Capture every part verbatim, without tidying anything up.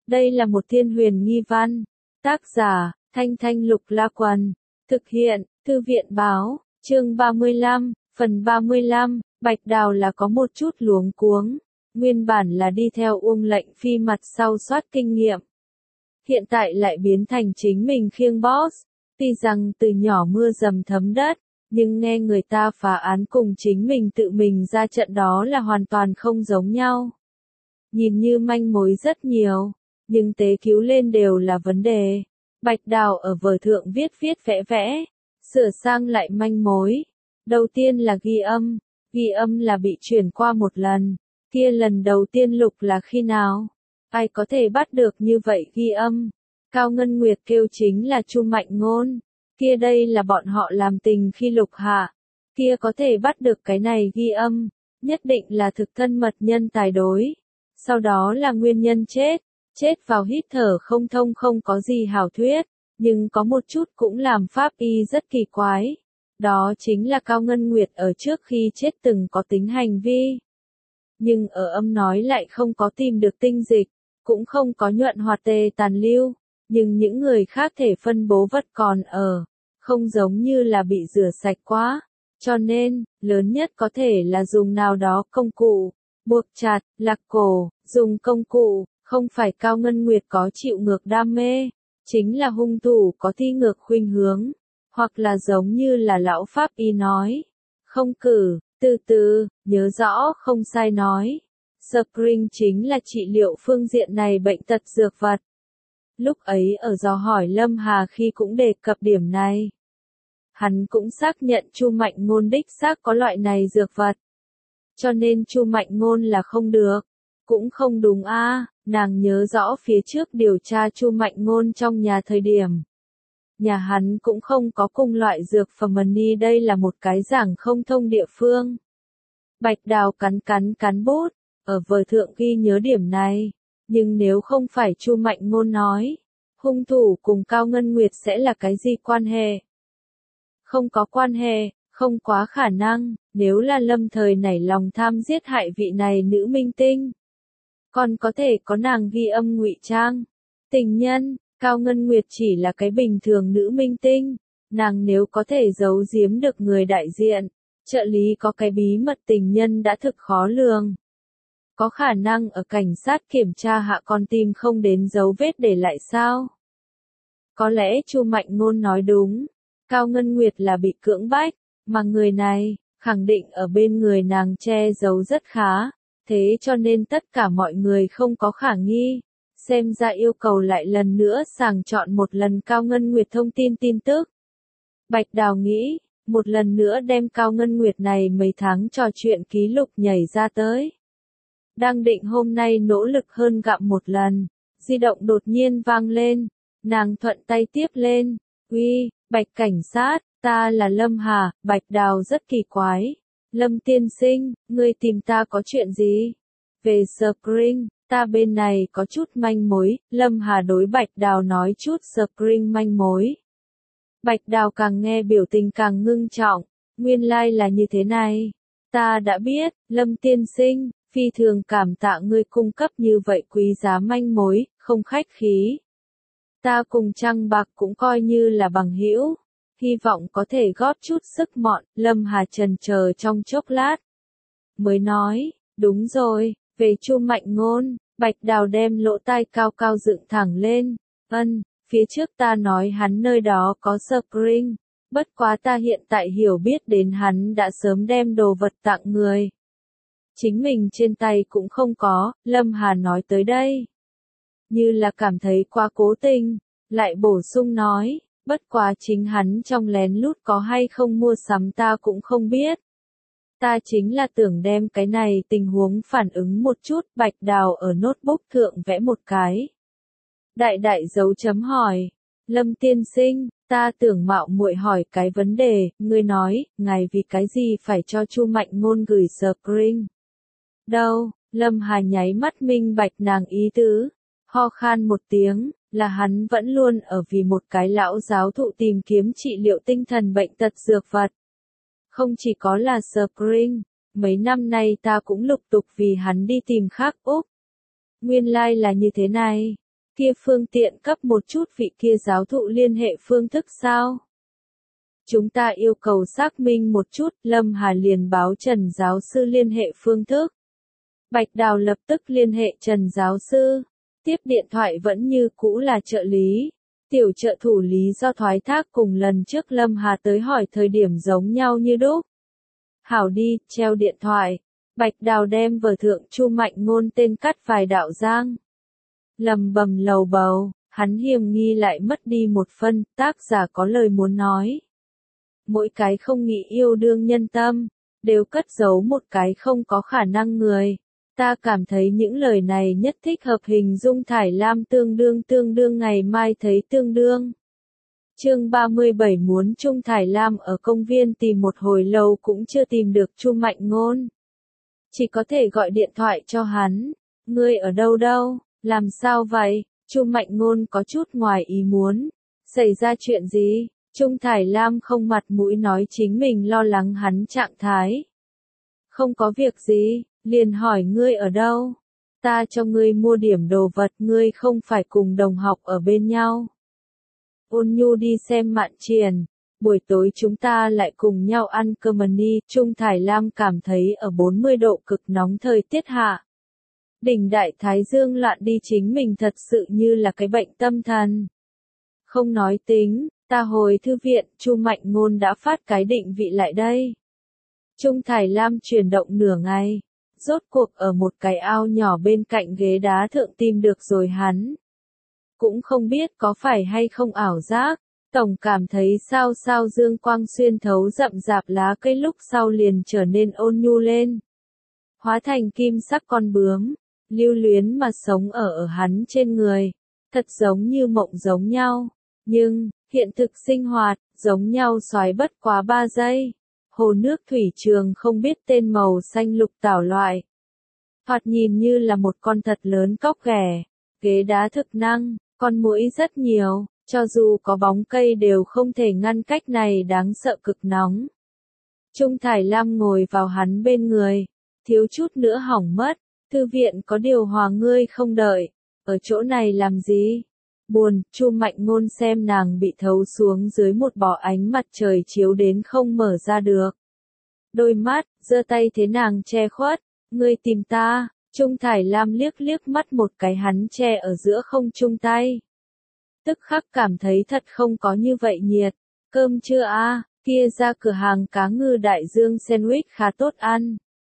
Đây là một thiên huyền nghi văn. Tác giả, Thanh Thanh Lục La Quần. Thực hiện, Thư viện Báo. Chương ba mươi lăm, phần ba mươi lăm, Bạch Đào là có một chút luống cuống. Nguyên bản là đi theo Uông Lệnh Phi mặt sau soát kinh nghiệm. Hiện tại lại biến thành chính mình khiêng boss. Tuy rằng từ nhỏ mưa dầm thấm đất, nhưng nghe người ta phá án cùng chính mình tự mình ra trận đó là hoàn toàn không giống nhau. Nhìn như manh mối rất nhiều, nhưng tế cứu lên đều là vấn đề. Bạch Đào ở vở thượng viết viết vẽ vẽ, sửa sang lại manh mối. Đầu tiên là ghi âm, ghi âm là bị chuyển qua một lần, kia lần đầu tiên lục là khi nào? Ai có thể bắt được như vậy ghi âm? Cao Ngân Nguyệt kêu chính là Chu Mạnh Ngôn, kia đây là bọn họ làm tình khi lục hạ, kia có thể bắt được cái này ghi âm, nhất định là thực thân mật nhân tài đối. Sau đó là nguyên nhân chết, chết vào hít thở không thông không có gì hảo thuyết, nhưng có một chút cũng làm pháp y rất kỳ quái. Đó chính là Cao Ngân Nguyệt ở trước khi chết từng có tính hành vi. Nhưng ở âm nói lại không có tìm được tinh dịch, cũng không có nhuận hoạt tề tàn lưu, nhưng những người khác thể phân bố vật còn ở, không giống như là bị rửa sạch quá. Cho nên, lớn nhất có thể là dùng nào đó công cụ, buộc chặt, lạc cổ, dùng công cụ, không phải Cao Ngân Nguyệt có chịu ngược đam mê, chính là hung thủ có thi ngược khuynh hướng, hoặc là giống như là lão pháp y nói, không cử, từ từ, nhớ rõ không sai nói. Spring chính là trị liệu phương diện này bệnh tật dược vật. Lúc ấy ở dò hỏi Lâm Hà khi cũng đề cập điểm này. Hắn cũng xác nhận Chu Mạnh Ngôn đích xác có loại này dược vật. Cho nên Chu Mạnh Ngôn là không được. Cũng không đúng a, à, nàng nhớ rõ phía trước điều tra Chu Mạnh Ngôn trong nhà thời điểm. Nhà hắn cũng không có cùng loại dược phẩm money, đây là một cái giảng không thông địa phương. Bạch Đào cắn cắn cắn bút, ở vở thượng ghi nhớ điểm này. Nhưng nếu không phải Chu Mạnh Ngôn nói, hung thủ cùng Cao Ngân Nguyệt sẽ là cái gì quan hệ? Không có quan hệ, không quá khả năng, nếu là Lâm Thời nảy lòng tham giết hại vị này nữ minh tinh. Còn có thể có nàng ghi âm ngụy trang. Tình nhân, Cao Ngân Nguyệt chỉ là cái bình thường nữ minh tinh, nàng nếu có thể giấu giếm được người đại diện, trợ lý có cái bí mật tình nhân đã thực khó lường. Có khả năng ở cảnh sát kiểm tra hạ con tim không đến dấu vết để lại sao? Có lẽ Chu Mạnh Ngôn nói đúng, Cao Ngân Nguyệt là bị cưỡng bách, mà người này, khẳng định ở bên người nàng che giấu rất khá, thế cho nên tất cả mọi người không có khả nghi. Xem ra yêu cầu lại lần nữa sàng chọn một lần Cao Ngân Nguyệt thông tin tin tức. Bạch Đào nghĩ, một lần nữa đem Cao Ngân Nguyệt này mấy tháng trò chuyện ký lục nhảy ra tới. Đang định hôm nay nỗ lực hơn gặm một lần, di động đột nhiên vang lên, nàng thuận tay tiếp lên, uy, Bạch cảnh sát, ta là Lâm Hà. Bạch Đào rất kỳ quái, Lâm tiên sinh, ngươi tìm ta có chuyện gì? Về Spring, ta bên này có chút manh mối. Lâm Hà đối Bạch Đào nói chút Spring manh mối. Bạch Đào càng nghe biểu tình càng ngưng trọng, nguyên lai là như thế này. Ta đã biết, Lâm tiên sinh, phi thường cảm tạ ngươi cung cấp như vậy quý giá manh mối, không khách khí. Ta cùng Trăng Bạc cũng coi như là bằng hữu, hy vọng có thể góp chút sức mọn. Lâm Hà chần chờ trong chốc lát, mới nói, đúng rồi, về Chu Mạnh Ngôn. Bạch Đào đem lỗ tai cao cao dựng thẳng lên, ân, phía trước ta nói hắn nơi đó có Spring, bất quá ta hiện tại hiểu biết đến hắn đã sớm đem đồ vật tặng người. Chính mình trên tay cũng không có. Lâm Hà nói tới đây, như là cảm thấy quá cố tình, lại bổ sung nói, bất quá chính hắn trong lén lút có hay không mua sắm ta cũng không biết. Ta chính là tưởng đem cái này tình huống phản ứng một chút. Bạch Đào ở notebook thượng vẽ một cái đại đại dấu chấm hỏi. Lâm tiên sinh, ta tưởng mạo muội hỏi cái vấn đề, ngươi nói, ngài vì cái gì phải cho Chu Mạnh Ngôn gửi Spring? Đâu? Lâm Hà nháy mắt minh bạch nàng ý tứ, ho khan một tiếng, là hắn vẫn luôn ở vì một cái lão giáo thụ tìm kiếm trị liệu tinh thần bệnh tật dược vật. Không chỉ có là Spring, mấy năm nay ta cũng lục tục vì hắn đi tìm khác Úc. Nguyên lai like là như thế này. kia phương tiện cấp một chút vị kia giáo thụ liên hệ phương thức sao? Chúng ta yêu cầu xác minh một chút, Lâm Hà liền báo Trần giáo sư liên hệ phương thức. Bạch Đào lập tức liên hệ Trần giáo sư, tiếp điện thoại vẫn như cũ là trợ lý. Tiểu trợ thủ lý do thoái thác cùng lần trước Lâm Hà tới hỏi thời điểm giống nhau như đúc. Hảo đi, treo điện thoại. Bạch Đào đem vở thượng Chu Mạnh Ngôn tên cắt vài đạo giang. Lầm bầm lầu bầu, hắn hiềm nghi lại mất đi một phân, tác giả có lời muốn nói. Mỗi cái không nghĩ yêu đương nhân tâm, đều cất giấu một cái không có khả năng người. Ta cảm thấy những lời này nhất thích hợp hình dung Thải Lam tương đương tương đương ngày mai thấy tương đương. Chương ba mươi bảy muốn chung Thải Lam ở công viên tìm một hồi lâu cũng chưa tìm được Chu Mạnh Ngôn. Chỉ có thể gọi điện thoại cho hắn. Ngươi ở đâu đâu, làm sao vậy? Chu Mạnh Ngôn có chút ngoài ý muốn. Xảy ra chuyện gì? Chung Thải Lam không mặt mũi nói chính mình lo lắng hắn trạng thái. Không có việc gì, liền hỏi ngươi ở đâu. Ta cho ngươi mua điểm đồ vật, ngươi không phải cùng đồng học ở bên nhau. Ôn Nhu đi xem Mạn Triền, buổi tối chúng ta lại cùng nhau ăn cơm ni. Chung Thải Lam cảm thấy ở bốn mươi độ cực nóng thời tiết hạ. Đỉnh đại thái dương loạn đi chính mình thật sự như là cái bệnh tâm thần. Không nói tính, ta hồi thư viện, Chu Mạnh Ngôn đã phát cái định vị lại đây. Chung Thải Lam chuyển động nửa ngày, rốt cuộc ở một cái ao nhỏ bên cạnh ghế đá thượng tìm được rồi hắn. Cũng không biết có phải hay không ảo giác, tổng cảm thấy sao sao dương quang xuyên thấu rậm rạp lá cây lúc sau liền trở nên ôn nhu lên. Hóa thành kim sắc con bướm, lưu luyến mà sống ở ở hắn trên người, thật giống như mộng giống nhau, nhưng, hiện thực sinh hoạt, giống nhau xoáy bất quá ba giây. Hồ nước thủy trường không biết tên màu xanh lục tảo loại. Thoạt nhìn như là một con thật lớn cóc ghẻ, ghế đá thực năng, con muỗi rất nhiều, cho dù có bóng cây đều không thể ngăn cách này đáng sợ cực nóng. Chung Thải Lam ngồi vào hắn bên người, thiếu chút nữa hỏng mất, thư viện có điều hòa ngươi không đợi, ở chỗ này làm gì? Buồn, Chu Mạnh Ngôn xem nàng bị thấu xuống dưới một bó ánh mặt trời chiếu đến không mở ra được. Đôi mắt, giơ tay thế nàng che khuất, ngươi tìm ta, Chung Thải Lam liếc liếc mắt một cái hắn che ở giữa không chung tay. Tức khắc cảm thấy thật không có như vậy nhiệt, cơm chưa a, kia ra cửa hàng cá ngừ đại dương sandwich khá tốt ăn.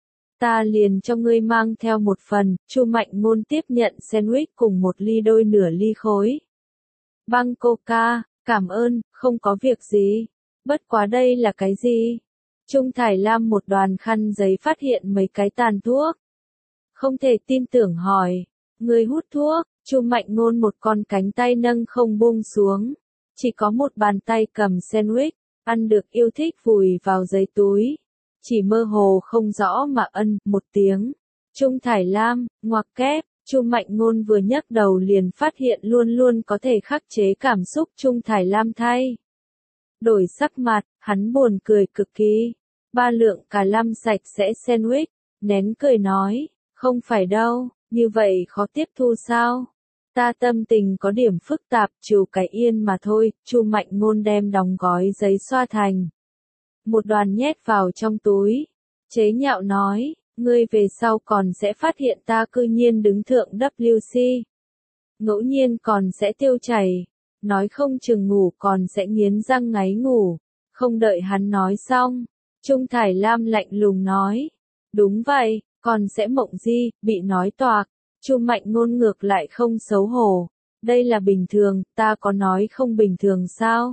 Ta liền cho ngươi mang theo một phần, Chu Mạnh Ngôn tiếp nhận sandwich cùng một ly đôi nửa ly khối. Băng coca, cảm ơn, không có việc gì. Bất quá đây là cái gì? Chung Thải Lam một đoàn khăn giấy phát hiện mấy cái tàn thuốc. Không thể tin tưởng hỏi, ngươi hút thuốc? Chu Mạnh Ngôn một con cánh tay nâng không buông xuống, chỉ có một bàn tay cầm sandwich, ăn được yêu thích vùi vào giấy túi. Chỉ mơ hồ không rõ mà ân một tiếng. Chung Thải Lam, ngoặc kép, Chu Mạnh Ngôn vừa nhấc đầu liền phát hiện luôn luôn có thể khắc chế cảm xúc Chung Thải Lam thay. Đổi sắc mặt, hắn buồn cười cực kỳ. Ba lượng cà lăm sạch sẽ sandwich, nén cười nói, không phải đâu, như vậy khó tiếp thu sao? Ta tâm tình có điểm phức tạp, trừ cái yên mà thôi. Chu Mạnh Ngôn đem đóng gói giấy xoa thành một đoàn nhét vào trong túi, chế nhạo nói, ngươi về sau còn sẽ phát hiện ta cư nhiên đứng thượng W C. Ngẫu nhiên còn sẽ tiêu chảy, nói không chừng ngủ còn sẽ nghiến răng ngáy ngủ. Không đợi hắn nói xong, Chung Thải Lam lạnh lùng nói, đúng vậy, còn sẽ mộng gì, bị nói toạc. Chu Mạnh Ngôn ngược lại không xấu hổ, đây là bình thường, ta có nói không bình thường sao?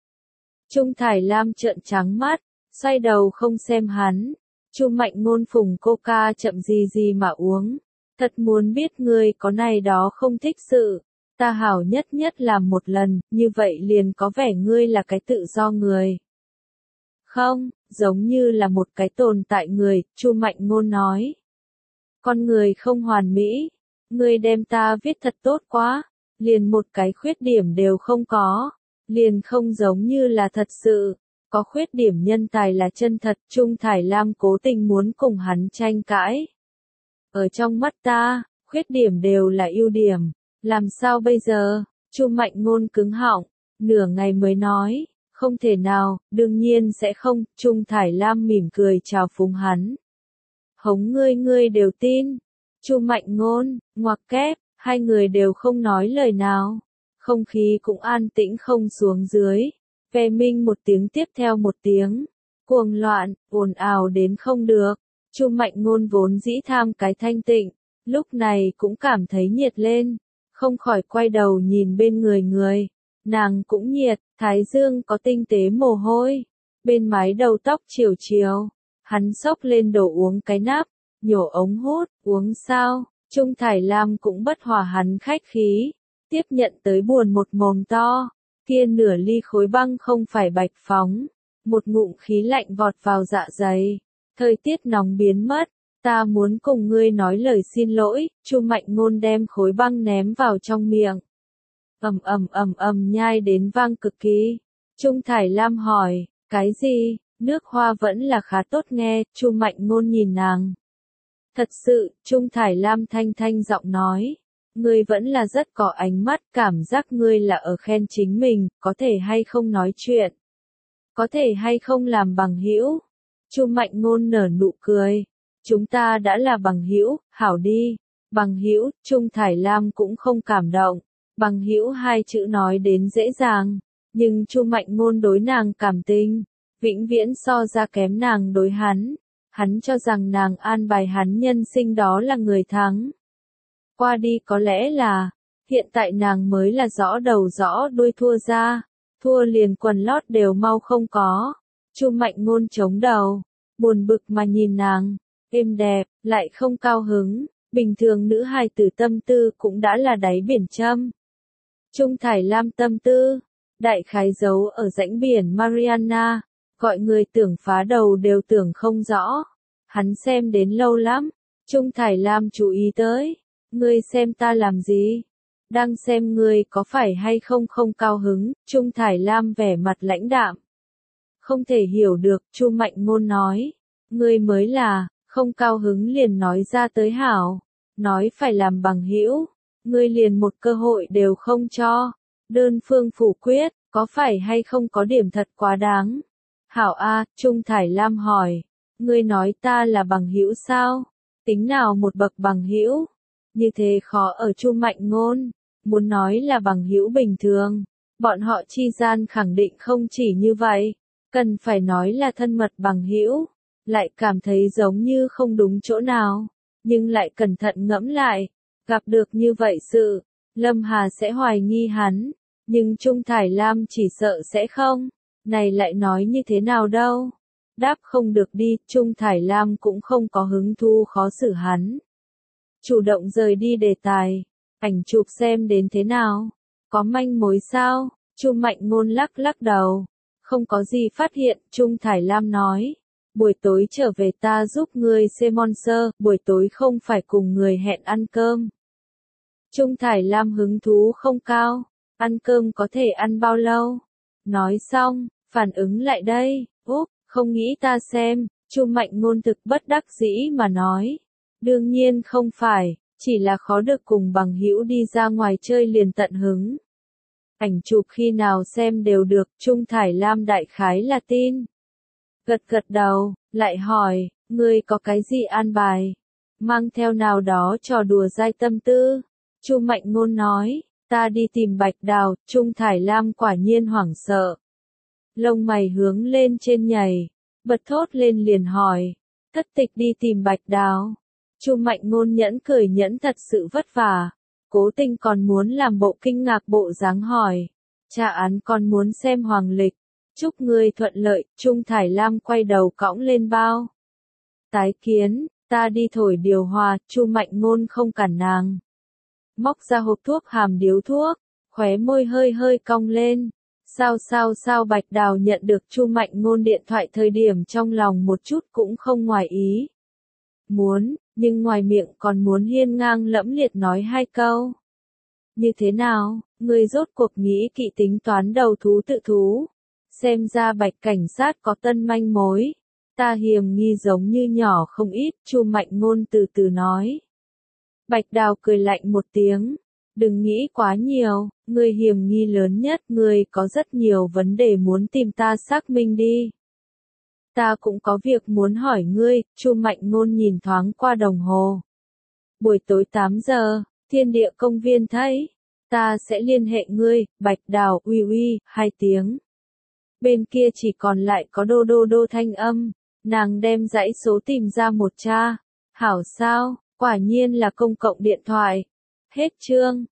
Chung Thải Lam trợn trắng mắt, xoay đầu không xem hắn. Chu Mạnh Ngôn phùng coca chậm gì gì mà uống. Thật muốn biết ngươi có này đó không thích sự. Ta hảo nhất nhất làm một lần, như vậy liền có vẻ ngươi là cái tự do người. Không, giống như là một cái tồn tại người, Chu Mạnh Ngôn nói. Con người không hoàn mỹ. Ngươi đem ta viết thật tốt quá. Liền một cái khuyết điểm đều không có. Liền không giống như là thật sự. Có khuyết điểm nhân tài là chân thật. Chung Thải Lam cố tình muốn cùng hắn tranh cãi. Ở trong mắt ta, khuyết điểm đều là ưu điểm. Làm sao bây giờ? Chu Mạnh Ngôn cứng họng, nửa ngày mới nói, không thể nào, đương nhiên sẽ không, Trung Thải Lam mỉm cười chào phúng hắn. Hống ngươi ngươi đều tin. Chu Mạnh Ngôn, ngoặc kép, hai người đều không nói lời nào. Không khí cũng an tĩnh không xuống dưới. Ve minh một tiếng tiếp theo một tiếng. Cuồng loạn, ồn ào đến không được. Chu Mạnh Ngôn vốn dĩ tham cái thanh tịnh, lúc này cũng cảm thấy nhiệt lên. Không khỏi quay đầu nhìn bên người người. Nàng cũng nhiệt, thái dương có tinh tế mồ hôi. Bên mái đầu tóc chiều chiều. Hắn xốc lên đổ uống cái nắp, nhổ ống hút, uống sao. Trung Thải Lam cũng bất hòa hắn khách khí. Tiếp nhận tới buồn một mồm to. Kia nửa ly khối băng không phải bạch phóng. Một ngụm khí lạnh vọt vào dạ dày. Thời tiết nóng biến mất. Ta muốn cùng ngươi nói lời xin lỗi. Chu Mạnh Ngôn đem khối băng ném vào trong miệng. Ầm ầm ầm ầm nhai đến vang cực kỳ. Trung Thải Lam hỏi, cái gì? Nước hoa vẫn là khá tốt nghe. Chu Mạnh Ngôn nhìn nàng. Thật sự, Trung Thải Lam thanh thanh giọng nói. Ngươi vẫn là rất có ánh mắt, cảm giác ngươi là ở khen chính mình, có thể hay không nói chuyện. Có thể hay không làm bằng hữu. Chu Mạnh Ngôn nở nụ cười. Chúng ta đã là bằng hữu, hảo đi. Bằng hữu, Trung Thải Lam cũng không cảm động. Bằng hữu hai chữ nói đến dễ dàng, nhưng Chu Mạnh Ngôn đối nàng cảm tình, vĩnh viễn so ra kém nàng đối hắn. Hắn cho rằng nàng an bài hắn nhân sinh đó là người thắng. Qua đi có lẽ là, hiện tại nàng mới là rõ đầu rõ đuôi thua ra, thua liền quần lót đều mau không có. Chu Mạnh Ngôn chống đầu, buồn bực mà nhìn nàng, êm đẹp, lại không cao hứng, bình thường nữ hài tử tâm tư cũng đã là đáy biển châm. Trung Thải Lam tâm tư, đại khái giấu ở rãnh biển Mariana, gọi người tưởng phá đầu đều tưởng không rõ. Hắn xem đến lâu lắm, Trung Thải Lam chú ý tới, ngươi xem ta làm gì? Đang xem ngươi có phải hay không không cao hứng. Trung Thải Lam vẻ mặt lãnh đạm. Không thể hiểu được, Chu Mạnh Ngôn nói, ngươi mới là, không cao hứng liền nói ra tới hảo, nói phải làm bằng hữu. Ngươi liền một cơ hội đều không cho, đơn phương phủ quyết, có phải hay không có điểm thật quá đáng? Hảo A, Trung Thải Lam hỏi, ngươi nói ta là bằng hữu sao? Tính nào một bậc bằng hữu? Như thế khó ở Chu Mạnh Ngôn, muốn nói là bằng hữu bình thường, bọn họ chi gian khẳng định không chỉ như vậy, cần phải nói là thân mật bằng hữu, lại cảm thấy giống như không đúng chỗ nào, nhưng lại cẩn thận ngẫm lại. Gặp được như vậy sự, Lâm Hà sẽ hoài nghi hắn, nhưng Trung Thải Lam chỉ sợ sẽ không. Này lại nói như thế nào đâu? Đáp không được đi, Trung Thải Lam cũng không có hứng thú khó xử hắn. Chủ động rời đi đề tài, ảnh chụp xem đến thế nào? Có manh mối sao? Chu Mạnh Ngôn lắc lắc đầu. Không có gì phát hiện, Trung Thải Lam nói. Buổi tối trở về ta giúp ngươi xem sponsor, buổi tối không phải cùng người hẹn ăn cơm. Trung Thải Lam hứng thú không cao, ăn cơm có thể ăn bao lâu? Nói xong, phản ứng lại đây, úp, không nghĩ ta xem, Chu Mạnh Ngôn thực bất đắc dĩ mà nói. Đương nhiên không phải, chỉ là khó được cùng bằng hữu đi ra ngoài chơi liền tận hứng. Ảnh chụp khi nào xem đều được, Trung Thải Lam đại khái là tin. Gật gật đầu, lại hỏi, ngươi có cái gì an bài? Mang theo nào đó trò đùa dai tâm tư. Chu Mạnh Ngôn nói, ta đi tìm Bạch Đào. Trung Thải Lam quả nhiên hoảng sợ. Lông mày hướng lên trên nhảy, bật thốt lên liền hỏi, thất tịch đi tìm Bạch Đào. Chu Mạnh Ngôn nhẫn cười nhẫn thật sự vất vả, cố tình còn muốn làm bộ kinh ngạc bộ dáng hỏi, tra án còn muốn xem hoàng lịch, chúc ngươi thuận lợi. Trung Thải Lam quay đầu cõng lên bao. Tái kiến, ta đi thổi điều hòa. Chu Mạnh Ngôn không cản nàng. Móc ra hộp thuốc hàm điếu thuốc, khóe môi hơi hơi cong lên. Sao sao sao Bạch Đào nhận được Chu Mạnh Ngôn điện thoại thời điểm trong lòng một chút cũng không ngoài ý. Muốn, nhưng ngoài miệng còn muốn hiên ngang lẫm liệt nói hai câu. Như thế nào, ngươi rốt cuộc nghĩ kỵ tính toán đầu thú tự thú. Xem ra Bạch cảnh sát có tân manh mối. Ta hiềm nghi giống như nhỏ không ít, Chu Mạnh Ngôn từ từ nói. Bạch Đào cười lạnh một tiếng. Đừng nghĩ quá nhiều, người hiểm nghi lớn nhất, người có rất nhiều vấn đề muốn tìm ta xác minh đi. Ta cũng có việc muốn hỏi ngươi, Chu Mạnh Ngôn nhìn thoáng qua đồng hồ. Buổi tối tám giờ, Thiên Địa công viên thấy. Ta sẽ liên hệ ngươi, Bạch Đào, uy uy, hai tiếng. Bên kia chỉ còn lại có đô đô đô thanh âm. Nàng đem dãy số tìm ra một tra. Hảo sao, quả nhiên là công cộng điện thoại. Hết chương.